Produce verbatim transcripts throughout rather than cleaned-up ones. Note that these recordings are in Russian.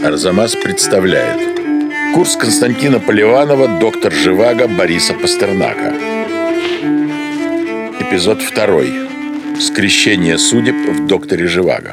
Арзамас представляет курс Константина Поливанова «Доктор Живаго» Бориса Пастернака. Эпизод второй. Скрещение судеб в «Докторе Живаго».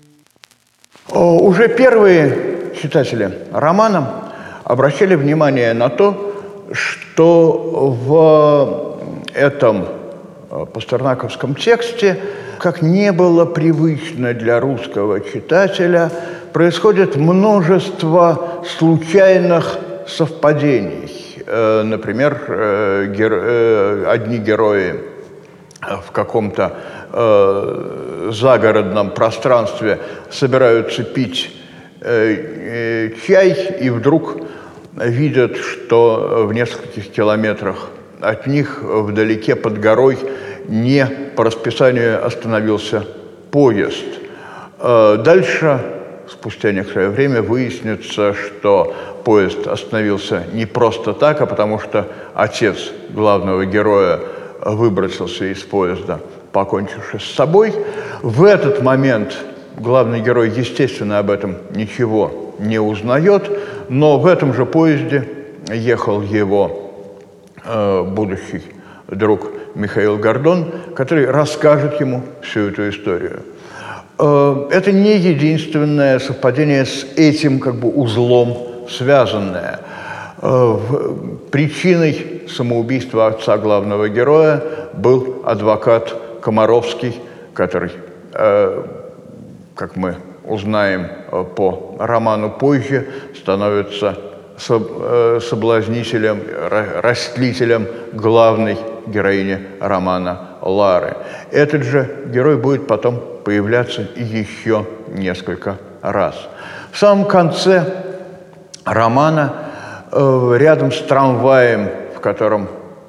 Уже первые читатели романа обращали внимание на то, что в этом пастернаковском тексте, как не было привычно для русского читателя, происходит множество случайных совпадений. Например, одни герои в каком-то загородном пространстве собираются пить чай и вдруг видят, что в нескольких километрах от них вдалеке под горой не по расписанию остановился поезд. Дальше, спустя некоторое время, выяснится, что поезд остановился не просто так, а потому что отец главного героя выбросился из поезда, покончивши с собой. В этот момент главный герой, естественно, об этом ничего не узнает, но в этом же поезде ехал его э, будущий друг Михаил Гордон, который расскажет ему всю эту историю. Э, это не единственное совпадение с этим как бы узлом связанное. Э, причиной самоубийства отца главного героя был адвокат Комаровский, который, э, как мы узнаем по роману позже, становится соблазнителем, растлителем главной героини романа Лары. Этот же герой будет потом появляться и еще несколько раз. В самом конце романа, рядом с трамваем, в котором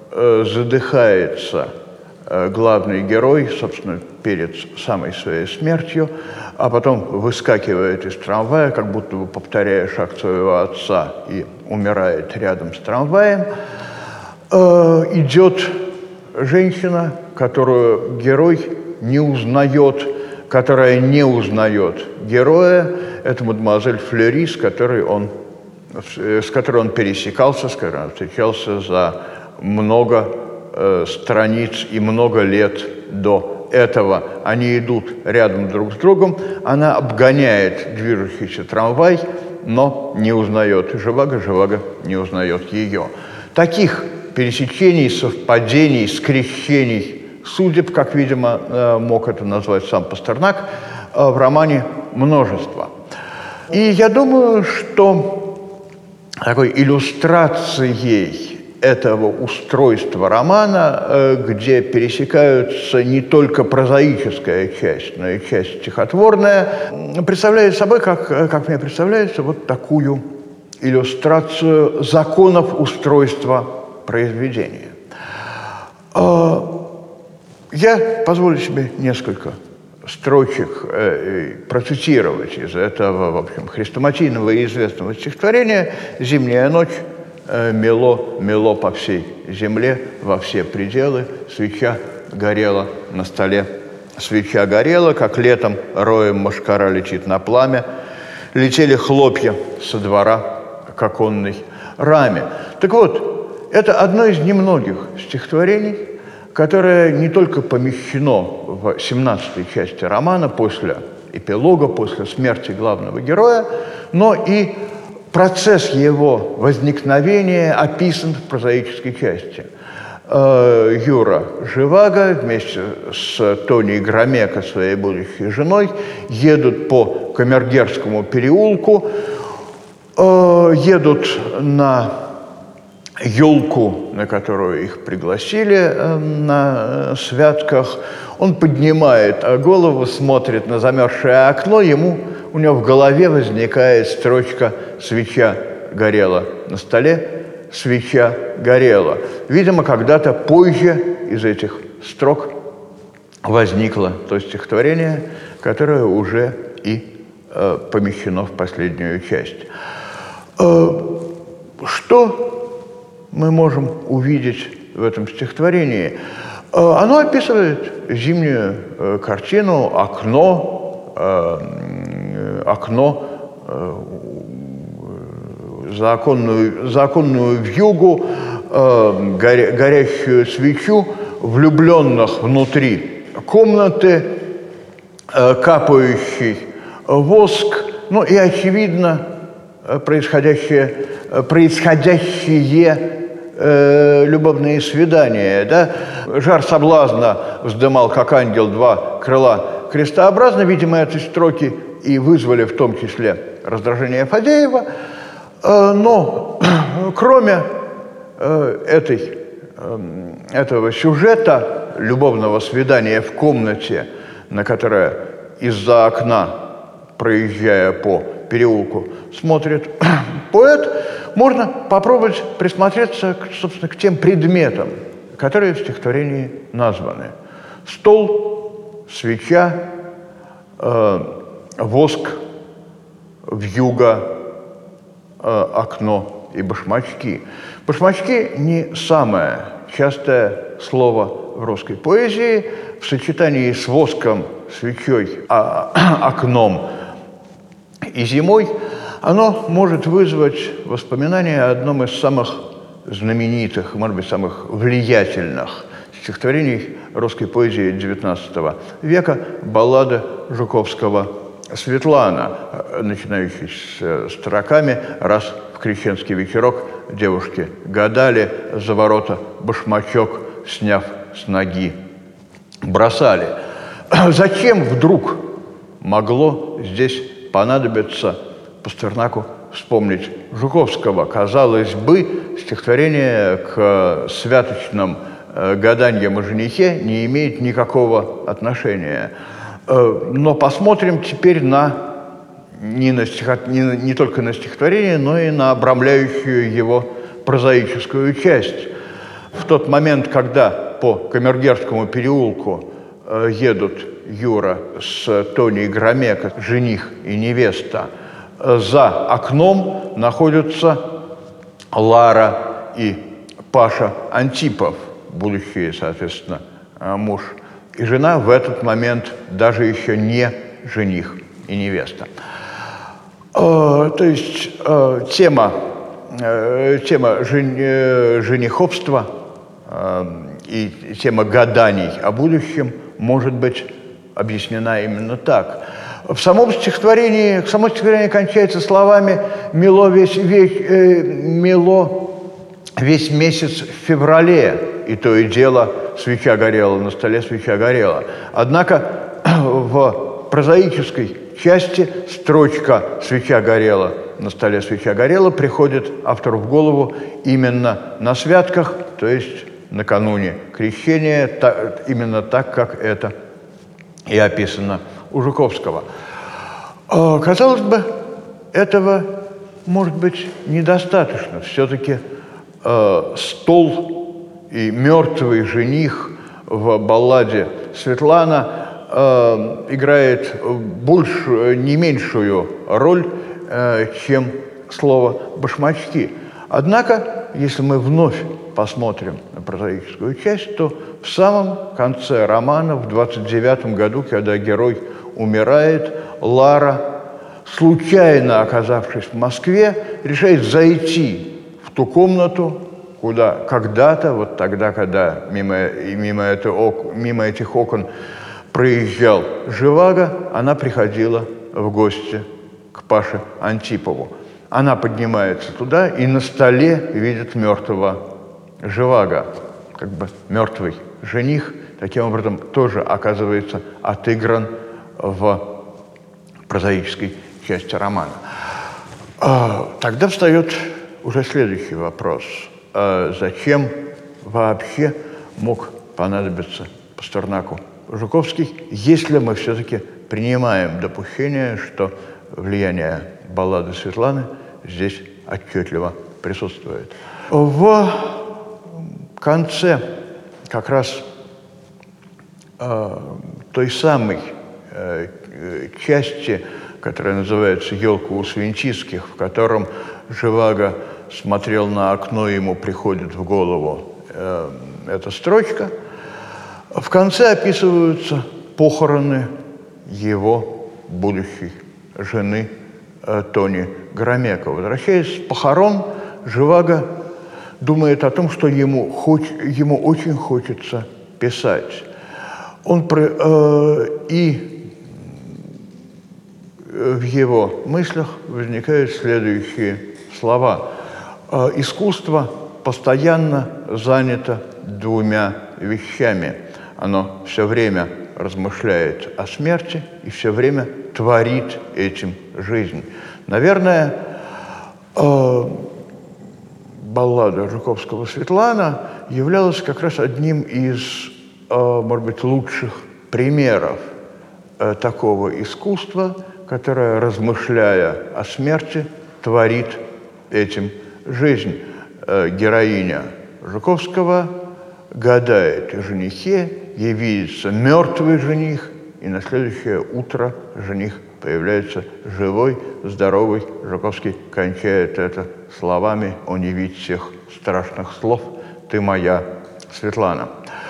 задыхается главный герой, собственно, перед самой своей смертью, а потом выскакивает из трамвая, как будто бы повторяя шаг своего отца, и умирает рядом с трамваем, э, идет женщина, которую герой не узнает, которая не узнает героя. Это мадемуазель Флери, с которой он, с которой он пересекался, с которой он встречался за много э, страниц и много лет до этого. Они идут рядом друг с другом, она обгоняет движущийся трамвай, но не узнает Живаго, Живаго не узнает ее. Таких пересечений, совпадений, скрещений судеб, как, видимо, мог это назвать сам Пастернак, в романе множество. И я думаю, что такой иллюстрацией этого устройства романа, где пересекаются не только прозаическая часть, но и часть стихотворная, представляет собой, как, как мне представляется, вот такую иллюстрацию законов устройства произведения. Я позволю себе несколько строчек процитировать из этого, в общем, хрестоматийного и известного стихотворения «Зимняя ночь». Мело, мело по всей земле, во все пределы, свеча горела на столе. Свеча горела, как летом роем мошкара летит на пламя. Летели хлопья со двора к оконной раме. Так вот, это одно из немногих стихотворений, которое не только помещено в семнадцатой части романа, после эпилога, после смерти главного героя, но и процесс его возникновения описан в прозаической части. Юра Живаго вместе с Тони Громеко, своей будущей женой, едут по Камергерскому переулку, едут на елку, на которую их пригласили на святках. Он поднимает голову, смотрит на замерзшее окно, ему, у него в голове возникает строчка «Свеча горела на столе, свеча горела». Видимо, когда-то позже из этих строк возникло то стихотворение, которое уже и э, помещено в последнюю часть. Э, что мы можем увидеть в этом стихотворении? Э, оно описывает зимнюю э, картину, окно, э, окно законную, законную вьюгу, э, горя, горящую свечу, влюбленных внутри комнаты, э, капающий воск, ну и, очевидно, происходящее, происходящие э, любовные свидания. Да? Жар соблазна вздымал, как ангел, два крыла крестообразно. Видимо, эти строки и вызвали в том числе раздражение Фадеева. Но кроме этой, этого сюжета любовного свидания в комнате, на которое из-за окна, проезжая по переулку, смотрит поэт, можно попробовать присмотреться, собственно, к тем предметам, которые в стихотворении названы. Стол, свеча, э, воск, вьюга, э, окно и башмачки. Башмачки не самое частое слово в русской поэзии. В сочетании с воском, свечой, а, окном и зимой оно может вызвать воспоминания о одном из самых знаменитых, может быть, самых влиятельных стихотворений русской поэзии девятнадцатого века, баллада Жуковского «Светлана», начинающаяся строками: «Раз в крещенский вечерок девушки гадали, за ворота башмачок, сняв с ноги, бросали». Зачем вдруг могло здесь понадобится Пастернаку вспомнить Жуковского? Казалось бы, стихотворение к святочным гаданиям о женихе не имеет никакого отношения. Но посмотрим теперь на не, на стихо, не, не только на стихотворение, но и на обрамляющую его прозаическую часть. В тот момент, когда по Камергерскому переулку едут Юра с Тоней Громеко, жених и невеста, за окном находятся Лара и Паша Антипов, будущий, соответственно, муж и жена, в этот момент даже еще не жених и невеста. То есть тема, тема жениховства и тема гаданий о будущем может быть объяснена именно так. В самом стихотворении, само стихотворение кончается словами «Мело весь, весь, э, мело весь месяц в феврале, и то и дело свеча горела, на столе свеча горела». Однако в прозаической части строчка «свеча горела, на столе свеча горела» приходит автору в голову именно на святках, то есть накануне крещения, так, именно так, как это и описано у Жуковского. Казалось бы, этого может быть недостаточно. Все-таки э, стол и мертвый жених в балладе «Светлана» э, играет большую, не меньшую роль, э, чем слово «башмачки». Однако, если мы вновь посмотрим на прозаическую часть, то в самом конце романа, в двадцать девятом году, когда герой умирает, Лара, случайно оказавшись в Москве, решает зайти в ту комнату, куда когда-то, вот тогда, когда мимо, мимо, это, мимо этих окон проезжал Живаго, она приходила в гости к Паше Антипову. Она поднимается туда и на столе видит мертвого Живаго, как бы мертвый жених, таким образом тоже оказывается отыгран в прозаической части романа. Тогда встает уже следующий вопрос. Зачем вообще мог понадобиться Пастернаку Жуковский, если мы все-таки принимаем допущение, что влияние баллады Светланы здесь отчетливо присутствует? В конце как раз э, той самой э, части, которая называется «Елка у Свинчицких», в котором Живаго смотрел на окно, и ему приходит в голову э, эта строчка, в конце описываются похороны его будущей жены Тони Громеко. Возвращаясь с похорон, Живаго думает о том, что ему, хоч, ему очень хочется писать. Он, э, и в его мыслях возникают следующие слова. «Искусство постоянно занято двумя вещами. Оно все время размышляет о смерти и все время творит этим жизнь». Наверное, э, баллада Жуковского «Светлана» являлась как раз одним из, э, может быть, лучших примеров э, такого искусства, которое, размышляя о смерти, творит этим жизнь. Э, героиня Жуковского гадает о женихе, ей видится мертвый жених, и на следующее утро жених появляется живой, здоровый. Жуковский кончает это словами: «О, не видь всех страшных слов, ты моя Светлана».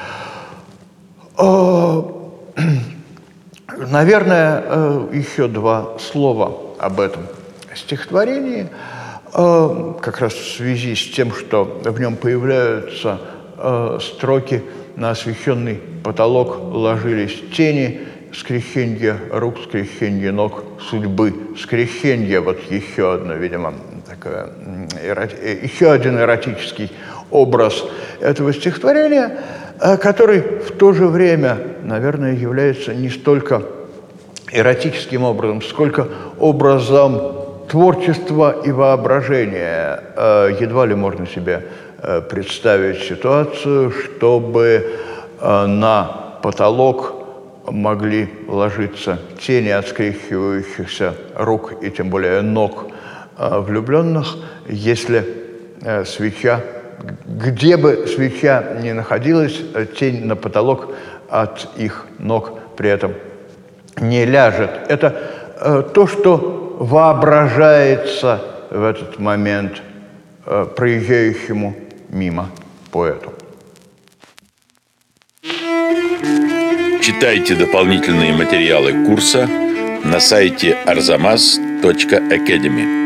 Наверное, еще два слова об этом стихотворении, как раз в связи с тем, что в нем появляются строки: «На освещенный потолок ложились тени, скрещенье рук, скрещенье ног судьбы». Скрещенье, вот еще одно, видимо, такое, еще один эротический образ этого стихотворения, который в то же время, наверное, является не столько эротическим образом, сколько образом творчества и воображения. Едва ли можно себе представить ситуацию, чтобы на потолок могли ложиться тени от скрещивающихся рук и тем более ног влюбленных, если свеча, где бы свеча ни находилась, тень на потолок от их ног при этом не ляжет. Это то, что воображается в этот момент проезжающему мимо поэту. Читайте дополнительные материалы курса на сайте арзамас точка академи.